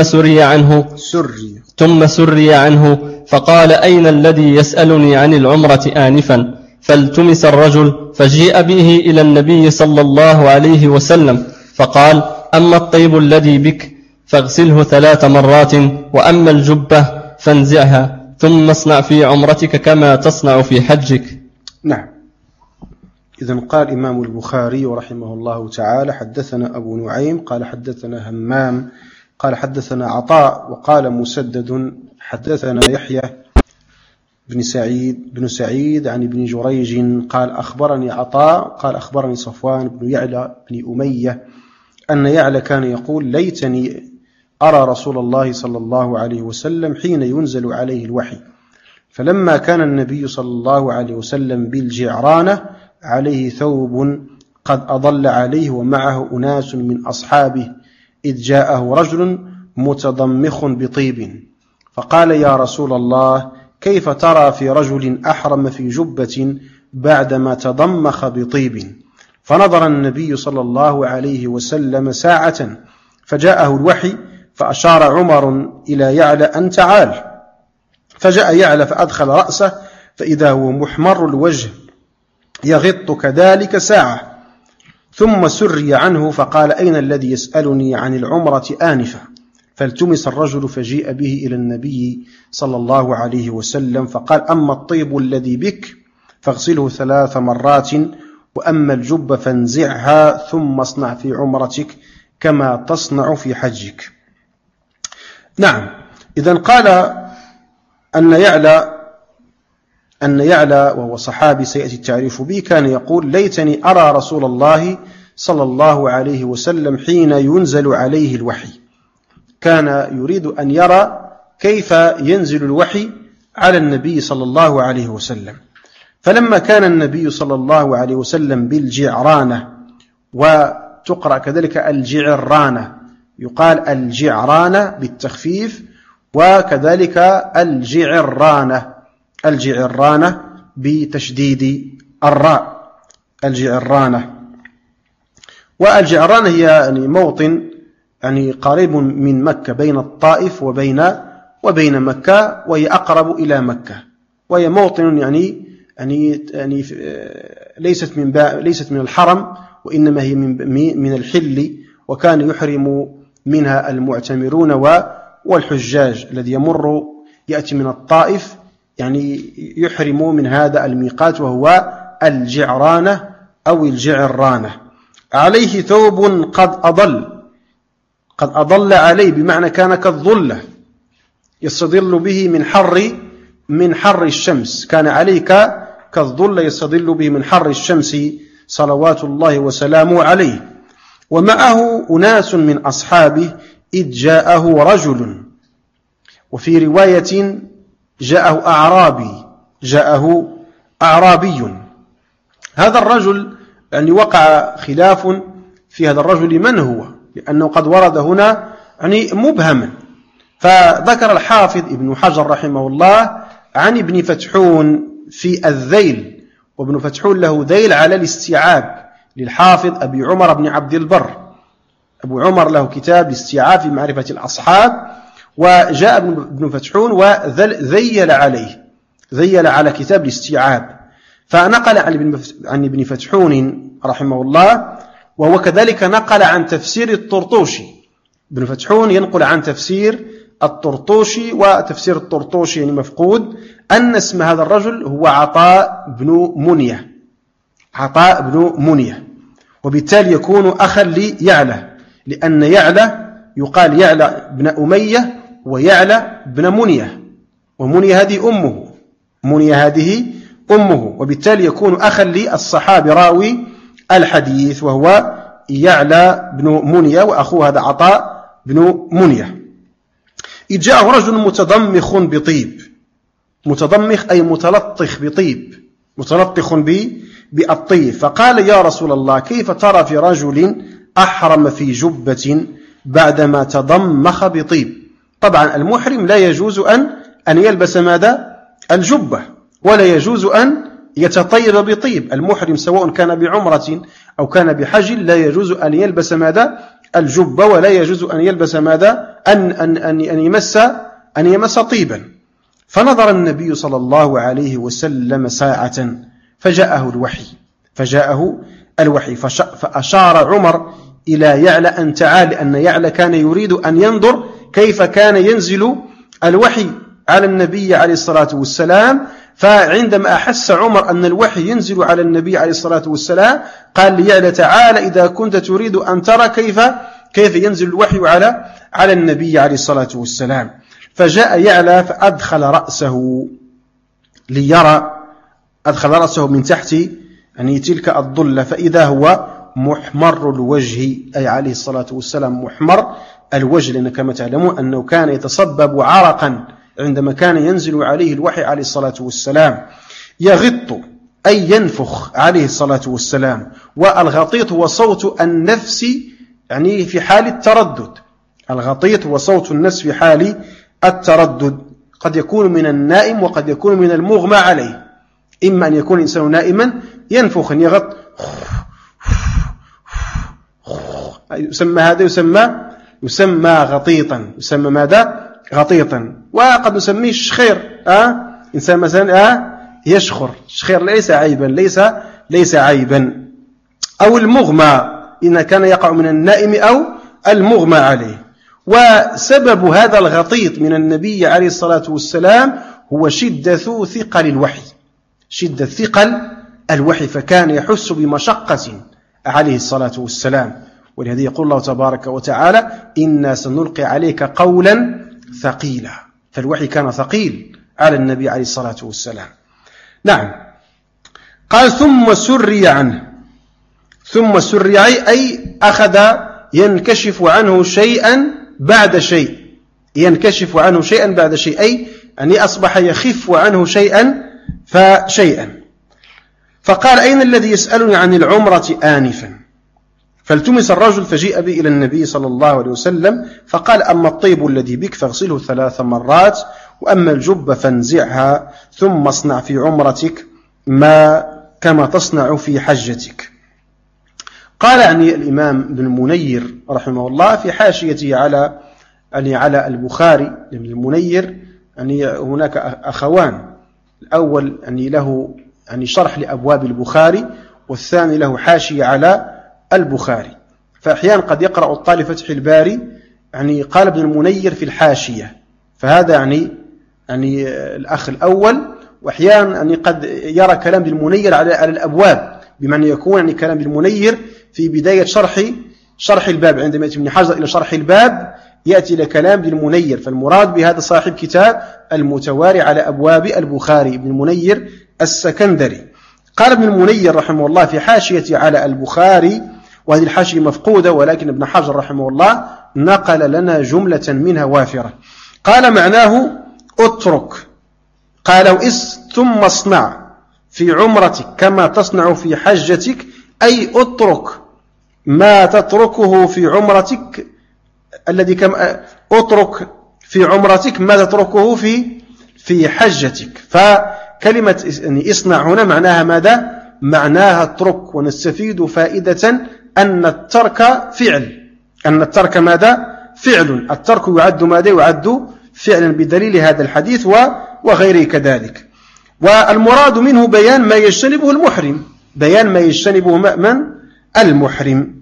سري عنه فقال أين الذي يسألني عن العمرة آنفا؟ فالتمس الرجل فجيء به إلى النبي صلى الله عليه وسلم فقال أما الطيب الذي بك فاغسله 3 مرات، وأما الجبة فانزعها، ثم اصنع في عمرتك كما تصنع في حجك.
نعم. إذن قال إمام البخاري رحمه الله تعالى حدثنا أبو نعيم قال حدثنا همام قال حدثنا عطاء وقال مسدد حدثنا يحيى بن سعيد عن ابن جريج قال أخبرني عطاء قال أخبرني صفوان بن يعلى بن أمية أن يعلى كان يقول ليتني أرى رسول الله صلى الله عليه وسلم حين ينزل عليه الوحي، فلما كان النبي صلى الله عليه وسلم بالجعرانة عليه ثوب قد أضل عليه ومعه أناس من أصحابه، إذ جاءه رجل متضمخ بطيب فقال يا رسول الله كيف ترى في رجل أحرم في جبة بعدما تضمخ بطيب؟ فنظر النبي صلى الله عليه وسلم ساعة فجاءه الوحي فأشار عمر إلى يعلى أن تعال، فجاء يعلى فأدخل رأسه فإذا هو محمر الوجه يغط كذلك ساعة، ثم سري عنه فقال أين الذي يسألني عن العمرة آنفة؟ فالتمس الرجل فجيء به إلى النبي صلى الله عليه وسلم فقال أما الطيب الذي بك فاغسله 3 مرات، وأما الجب فانزعها ثم اصنع في عمرتك كما تصنع في حجك. نعم، إذن قال أن يعلى وهو صحابي سيأتي التعريف به كان يقول ليتني أرى رسول الله صلى الله عليه وسلم حين ينزل عليه الوحي. كان يريد أن يرى كيف ينزل الوحي على النبي صلى الله عليه وسلم. فلما كان النبي صلى الله عليه وسلم بالجعرانة، وتقرأ كذلك الجعرانة، يقال الجعرانة بالتخفيف وكذلك الجعرانة بتشديد الراء، الجعرانة. والجعرانة هي يعني موطن يعني قريب من مكة بين الطائف وبين مكة، وهي أقرب إلى مكة، وهي موطن يعني ليست من الحرم، وإنما هي من الحل، وكان يحرم منها المعتمرون والحجاج الذي يأتي من الطائف، يعني يحرم من هذا الميقات وهو الجعرانة أو الجعرانة. عليه ثوب قد أضل عليه، بمعنى كان كالظلة يستظل به من حر الشمس، كان عليه كالظلة يستظل به من حر الشمس صلوات الله وسلامه عليه. ومعه أناس من أصحابه إذ جاءه رجل، وفي رواية جاءه أعرابي. هذا الرجل يعني وقع خلاف في هذا الرجل من هو، لأنه قد ورد هنا يعني مبهما. فذكر الحافظ ابن حجر رحمه الله عن ابن فتحون في الذيل، وابن فتحون له ذيل على الاستيعاب للحافظ أبي عمر بن عبد البر. أبو عمر له كتاب الاستيعاب في معرفة الأصحاب، وجاء ابن فتحون وذيل على كتاب الاستيعاب، فنقل عن ابن فتحون رحمه الله، وهو كذلك نقل عن تفسير الطرطوشي. ابن فتحون ينقل عن تفسير الطرطوشي، وتفسير الطرطوشي يعني مفقود، أن اسم هذا الرجل هو عطاء بن منية، وبالتالي يكون أخا ليعلى، لأن يعلى يقال يعلى بن أمية ويعلى بن منية، ومنية هذه أمه، وبالتالي يكون أخا للصحابي راوي الحديث، وهو يعلى بن منية، وأخوه هذا عطاء بن منية. إذ جاءه رجل متضمخ بطيب، متضمخ أي متلطخ بطيب، متلطخ بالطيب، فقال يا رسول الله كيف ترى في رجل أحرم في جبة بعدما تضمخ بطيب؟ طبعا المحرم لا يجوز أن يلبس ماذا؟ الجبة، ولا يجوز أن يتطيب بطيب. المحرم سواء كان بعمرة أو كان بحج لا يجوز أن يلبس ماذا؟ الجبة، ولا يجوز أن يلبس ماذا؟ أن يمس طيبا. فنظر النبي صلى الله عليه وسلم ساعة فجاءه الوحي فأشار عمر إلى يعلى أن تعال، لأن يعلى كان يريد أن ينظر كيف كان ينزل الوحي على النبي عليه الصلاة والسلام. فعندما أحس عمر أن الوحي ينزل على النبي عليه الصلاة والسلام قال ليعلى تعالى إذا كنت تريد أن ترى كيف ينزل الوحي على النبي عليه الصلاة والسلام. فجاء يعلى فأدخل رأسه ليرى، أدخل رأسه من تحت يعني تلك الضلة، فإذا هو محمر الوجه، أي عليه الصلاة والسلام محمر الوجه، لأن كما تعلمون أنه كان يتصبب عرقا عندما كان ينزل عليه الوحي عليه الصلاة والسلام. يغط أي ينفخ عليه الصلاة والسلام، والغطيط هو صوت النفس يعني في حال التردد. الغطيط هو صوت النفس في حال التردد، قد يكون من النائم وقد يكون من المغمى عليه. إما أن يكون الإنسان نائما ينفخ يغط يسمى هذا يسمى غطيطا. يسمى ماذا؟ غطيطا. وقد نسميه الشخير. إنسان مثلا يشخر. الشخير ليس عيبا. أو المغمى إن كان يقع من النائم أو المغمى عليه. وسبب هذا الغطيط من النبي عليه الصلاة والسلام هو شدة ثقل الوحي. شدة ثقل الوحي، فكان يحس بمشقة عليه الصلاة والسلام. ولهذا يقول الله تبارك وتعالى: إنا سنلقي عليك قولا ثقيلا. فالوحي كان ثقيل على النبي عليه الصلاة والسلام. نعم. قال: ثم سري عنه. ثم سري أي أخذ ينكشف عنه شيئا بعد شيء. ينكشف عنه شيئا بعد شيء، أي أني أصبح يخف عنه شيئا فشيئا. فقال: أين الذي يسألني عن العمرة آنفا؟ فالتمس الرجل فجيء به إلى النبي صلى الله عليه وسلم فقال: أما الطيب الذي بك فاغسله 3 مرات، وأما الجبة فانزعها، ثم اصنع في عمرتك كما تصنع في حجتك. قال يعني الإمام ابن المنير رحمه الله في حاشيته على البخاري. ابن المنير يعني هناك أخوان، الأول يعني له يعني شرح لأبواب البخاري، والثاني له حاشية على البخاري. فأحيانا قد يقرأ الطالب فتح الباري يعني قال ابن المنير في الحاشية، فهذا يعني الأخ الأول. وأحيانا يعني قد يرى كلام ابن المنير على الأبواب، بمعنى يكون يعني كلام ابن المنير في بداية شرح الباب. عندما يأتي ابن حجر إلى شرح الباب يأتي لكلام ابن المنير، فالمراد بهذا صاحب كتاب المتواري على أبواب البخاري، ابن المنير السكندري. قال ابن المنير رحمه الله في حاشية على البخاري، وهذه الحاشية مفقودة، ولكن ابن حجر رحمه الله نقل لنا جملة منها وافرة. قال معناه: اترك. قال: ثم اصنع في عمرتك كما تصنع في حجتك، أي اترك ما تتركه في عمرتك اترك في عمرتك ما تتركه في حجتك. فكلمة اصنع هنا معناها ماذا؟ معناها اترك. ونستفيد فائدة أن الترك فعل. أن الترك ماذا؟ فعل. الترك يعد ماذا؟ يعد فعلا بدليل هذا الحديث وغيره كذلك. والمراد منه بيان ما يجتنبه المحرم. بيان ما يجتنبه من المحرم.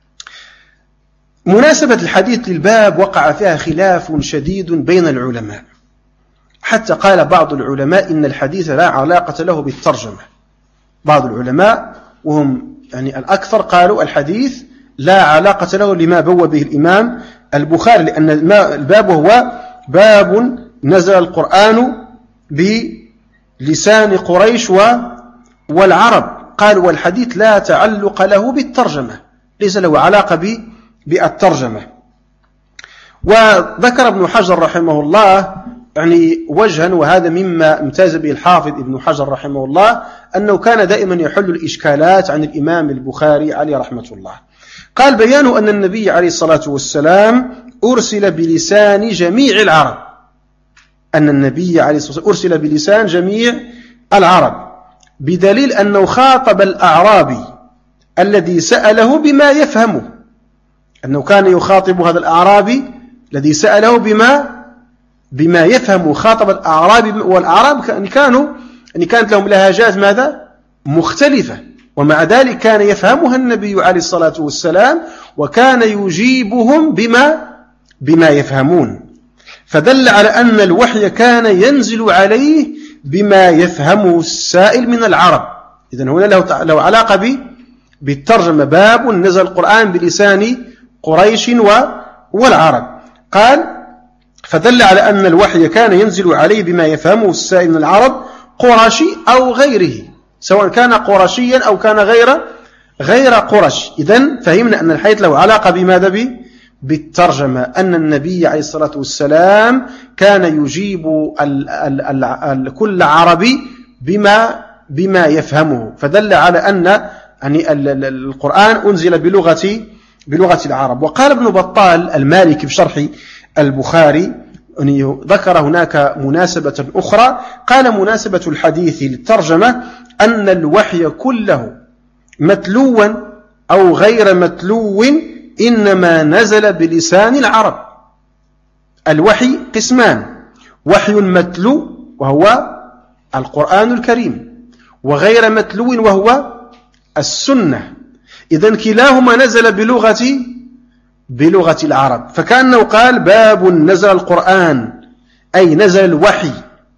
مناسبة الحديث للباب وقع فيها خلاف شديد بين العلماء، حتى قال بعض العلماء إن الحديث لا علاقة له بالترجمة. بعض العلماء وهم يعني الأكثر قالوا الحديث لا علاقة له لما بوى به الإمام البخاري، لأن الباب هو باب نزل القرآن بلسان قريش والعرب. قالوا والحديث لا تعلق له بالترجمة، ليس له علاقة بالترجمة. وذكر ابن حجر رحمه الله يعني وجها، وهذا مما امتاز به الحافظ ابن حجر رحمه الله، أنه كان دائما يحل الإشكالات عن الإمام البخاري عليه رحمة الله. قال: بيانه أن النبي عليه الصلاة والسلام أرسل بلسان جميع العرب. أن النبي عليه الصلاة والسلام أرسل بلسان جميع العرب، بدليل أنه خاطب الأعرابي الذي سأله بما يفهمه. أنه كان يخاطب هذا الأعرابي الذي سأله بما يفهم. خاطب الأعرابي، والأعراب كانت لهم لهجات ماذا؟ مختلفة، ومع ذلك كان يفهمها النبي عليه الصلاة والسلام، وكان يجيبهم بما يفهمون. فدل على أن الوحي كان ينزل عليه بما يفهمه السائل من العرب. إذن هنا له علاقة بالترجمة. باب نزل القرآن بلسان قريش والعرب. قال: فدل على أن الوحي كان ينزل عليه بما يفهمه السائل من العرب، قرشي أو غيره، سواء كان قرشيا أو كان غير قرش. إذن فهمنا أن الحديث له علاقة بماذا؟ بالترجمة. أن النبي عليه الصلاة والسلام كان يجيب كل عربي بما يفهمه، فدل على أن يعني القرآن أنزل بلغة العرب. وقال ابن بطال المالكي في شرح البخاري ذكر هناك مناسبة أخرى. قال: مناسبة الحديث للترجمة أن الوحي كله متلوا أو غير متلو إنما نزل بلسان العرب. الوحي قسمان: وحي متلو وهو القرآن الكريم، وغير متلو وهو السنة. إذن كلاهما نزل بلغة العرب، فكأنه قال باب نزل القرآن، أي نزل الوحي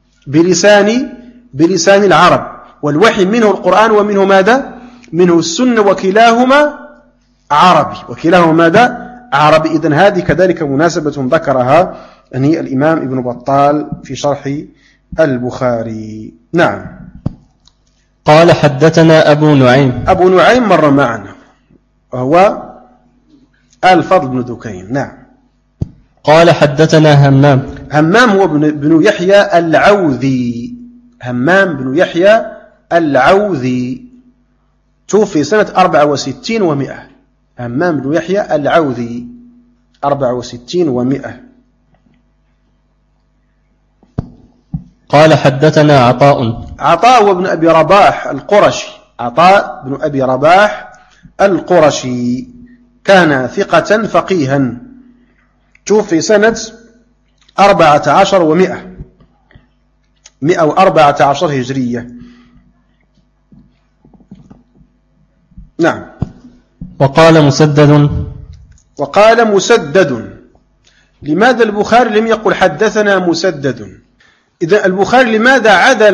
بلسان العرب، والوحي منه القرآن ومنه ماذا؟ منه السنة، وكلاهما عربي. إذن هذه كذلك مناسبة ذكرها يعني الإمام ابن بطال في شرح البخاري. نعم.
قال حدثنا أبو نعيم
مر معنا وهو الفضل بن دكين. نعم.
قال حدثنا
همام هو بن يحيى العوذي. همام بن يحيى العوذي توفي سنة 64 و100. همام بن يحيى العوذي 64 و100.
قال حدثنا
عطاء وابن أبي رباح القرشي. عطاء بن أبي رباح القرشي كان ثقة فقيها، توفي سنة 14 و100، 114 هجرية. نعم.
وقال
مسدد. لماذا البخاري لم يقل حدثنا مسدد؟ إذا البخاري لماذا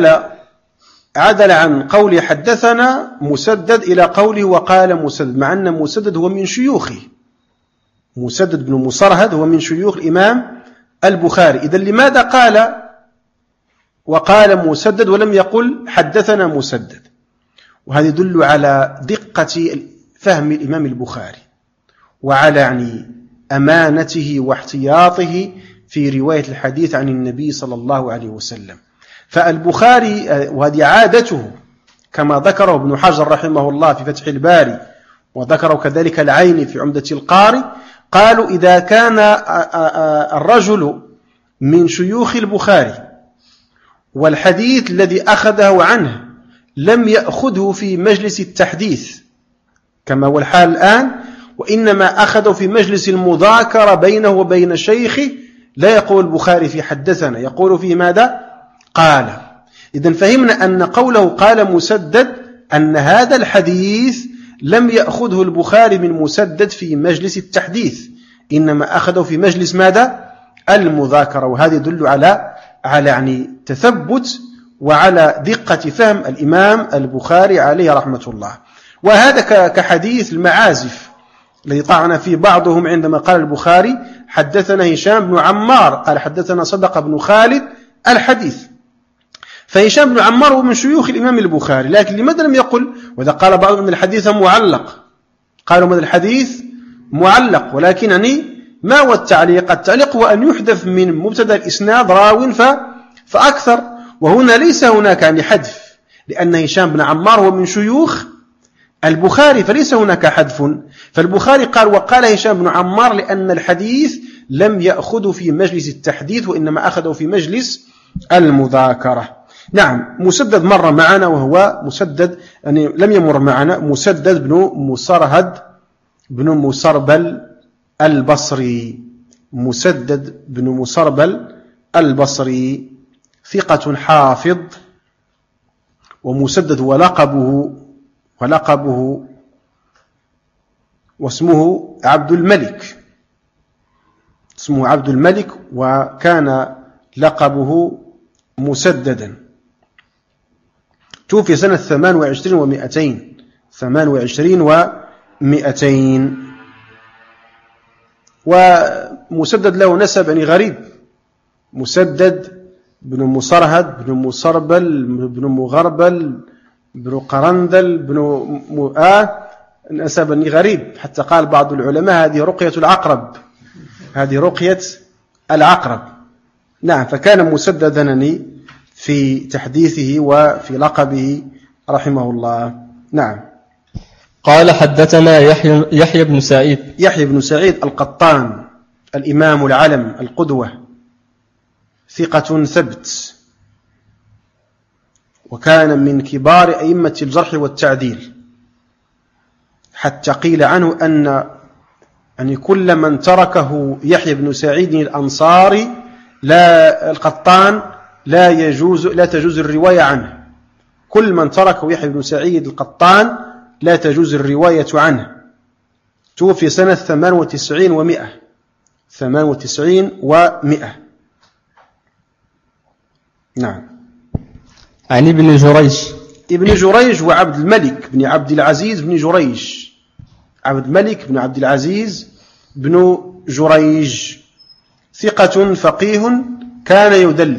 عدل عن قول حدثنا مسدد إلى قوله وقال مسدد، مع أن مسدد هو من شيوخه؟ مسدد بن مصرهد هو من شيوخ الإمام البخاري. إذا لماذا قال وقال مسدد ولم يقل حدثنا مسدد؟ وهذا يدل على دقة فهم الإمام البخاري، وعلى يعني أمانته واحتياطه في رواية الحديث عن النبي صلى الله عليه وسلم. فالبخاري وهذه عادته كما ذكره ابن حجر رحمه الله في فتح الباري، وذكره كذلك العيني في عمدة القاري، قالوا إذا كان الرجل من شيوخ البخاري والحديث الذي أخذه عنه لم يأخذه في مجلس التحديث كما هو الحال الآن، وإنما أخذه في مجلس المذاكرة بينه وبين شيخه، لا يقول البخاري في حدثنا، يقول فيه ماذا؟ قال. إذن فهمنا أن قوله قال مسدد أن هذا الحديث لم يأخذه البخاري من مسدد في مجلس التحديث، إنما أخذه في مجلس ماذا؟ المذاكرة. وهذا يدل على يعني تثبت وعلى دقة فهم الإمام البخاري عليه رحمة الله. وهذا كحديث المعازف الذي طعن فيه بعضهم عندما قال البخاري حدثنا هشام بن عمار، قال حدثنا صدق بن خالد الحديث. فهشام بن عمار هو من شيوخ الإمام البخاري، لكن لماذا لم يقل؟ وإذا قال بعضهم من الحديث معلق، قالوا من الحديث معلق، ولكن يعني ما هو التعليق؟ التعليق هو أن يحذف من مبتدا الإسناد راو فأكثر، وهنا ليس هناك يعني حذف، لأن هشام بن عمار هو من شيوخ البخاري فليس هناك حذف. فالبخاري قال وقال هشام بن عمار لأن الحديث لم يأخذه في مجلس التحديث وإنما أخذه في مجلس المذاكرة. نعم. مسدد مر معنا، وهو مسدد يعني لم يمر معنا، مسدد بن مصرهد بن مصربل البصري. مسدد بن مصربل البصري ثقة حافظ، ومسدد ولقبه واسمه عبد الملك، اسمه عبد الملك، وكان لقبه مسددا. توفي سنة 28 و200. ومسدد له نسب يعني غريب، مسدد بن مصرهد بن مصربل بن مغربل بن قرندل بن نسب غريب، حتى قال بعض العلماء هذه رقية العقرب، هذه رقية العقرب. نعم. فكان مسددا في تحديثه وفي لقبه رحمه الله. نعم.
قال حدثنا يحيى بن سعيد
القطان الإمام العلم القدوة، ثقة ثبت، وكان من كبار أئمة الجرح والتعديل، حتى قيل عنه يعني كل من تركه يحيى بن سعيد الأنصاري القطان لا تجوز الرواية عنه. كل من تركه يحيى بن سعيد القطان لا تجوز الرواية عنه. توفي سنة 98 و100. نعم.
عن ابن جريج
وعبد الملك بن عبد العزيز بن جريج. عبد الملك بن عبد العزيز بن جريج ثقة فقيه كان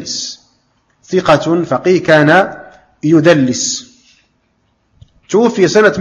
يدلس. توفي سنة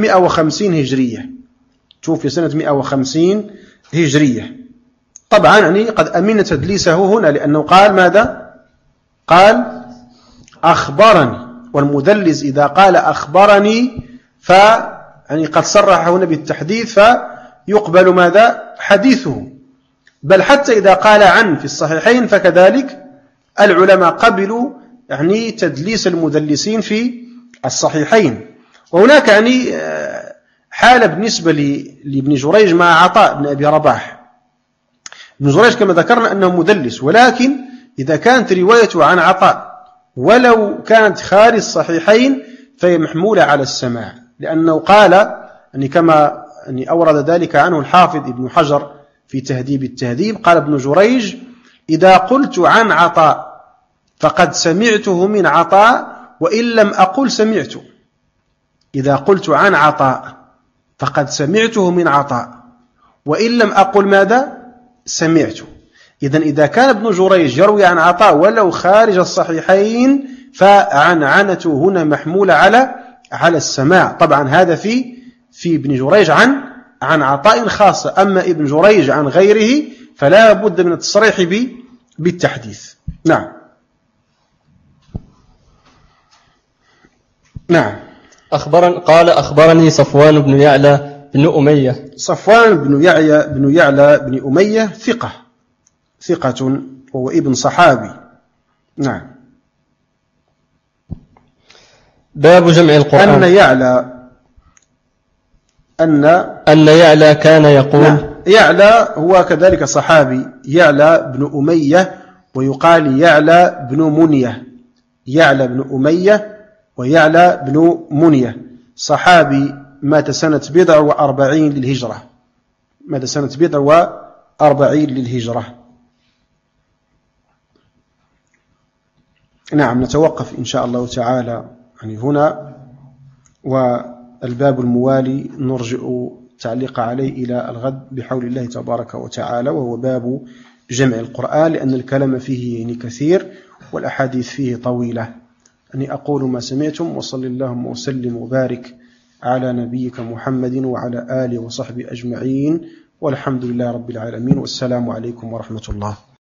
150 هجرية. طبعا يعني قد أمن تدليسه هنا لأنه قال ماذا؟ قال أخبرني، والمدلس إذا قال أخبرني يعني قد صرح هنا بالتحديث فيقبل ماذا؟ حديثه. بل حتى إذا قال عن في الصحيحين فكذلك العلماء قبلوا يعني تدليس المدلسين في الصحيحين. وهناك يعني حالة بالنسبة لابن جريج مع عطاء بن أبي رباح. ابن جريج كما ذكرنا أنه مدلس، ولكن إذا كانت روايته عن عطاء ولو كانت خارج الصحيحين فهي محمولة على السماع، لأنه قال يعني كما يعني أورد ذلك عنه الحافظ ابن حجر في تهذيب التهذيب، قال ابن جريج: إذا قلت عن عطاء فقد سمعته من عطاء وإن لم أقل سمعته. إذا قلت عن عطاء فقد سمعته من عطاء وإن لم أقل ماذا؟ سمعته. إذا كان ابن جريج يروي عن عطاء ولو خارج الصحيحين فعنعنته هنا محمولة على السماع. طبعا هذا في ابن جريج عن عطاء خاصة. أما ابن جريج عن غيره فلا بد من التصريح بالتحديث. نعم.
قال أخبرني صفوان بن يعلى بن أمية.
صفوان بن يعلى بن أمية ثقة وهو ابن صحابي. نعم.
باب جمع القرآن. أن يعلى كان يقول.
نعم. يعلى هو كذلك صحابي، يعلى بن أمية، ويقال يعلى بن منية. يعلى بن أمية ويعلى بن منية صحابي، مات سنة 47 للهجرة. نعم. نتوقف إن شاء الله تعالى يعني هنا، والباب الموالي نرجع تعليق عليه إلى الغد بحول الله تبارك وتعالى، وهو باب جمع القرآن، لأن الكلام فيه يعني كثير والأحاديث فيه طويلة. أني أقول ما سمعتم، وصل اللهم وسلم وبارك على نبيك محمد وعلى آله وصحبه أجمعين، والحمد لله رب العالمين، والسلام عليكم ورحمة الله.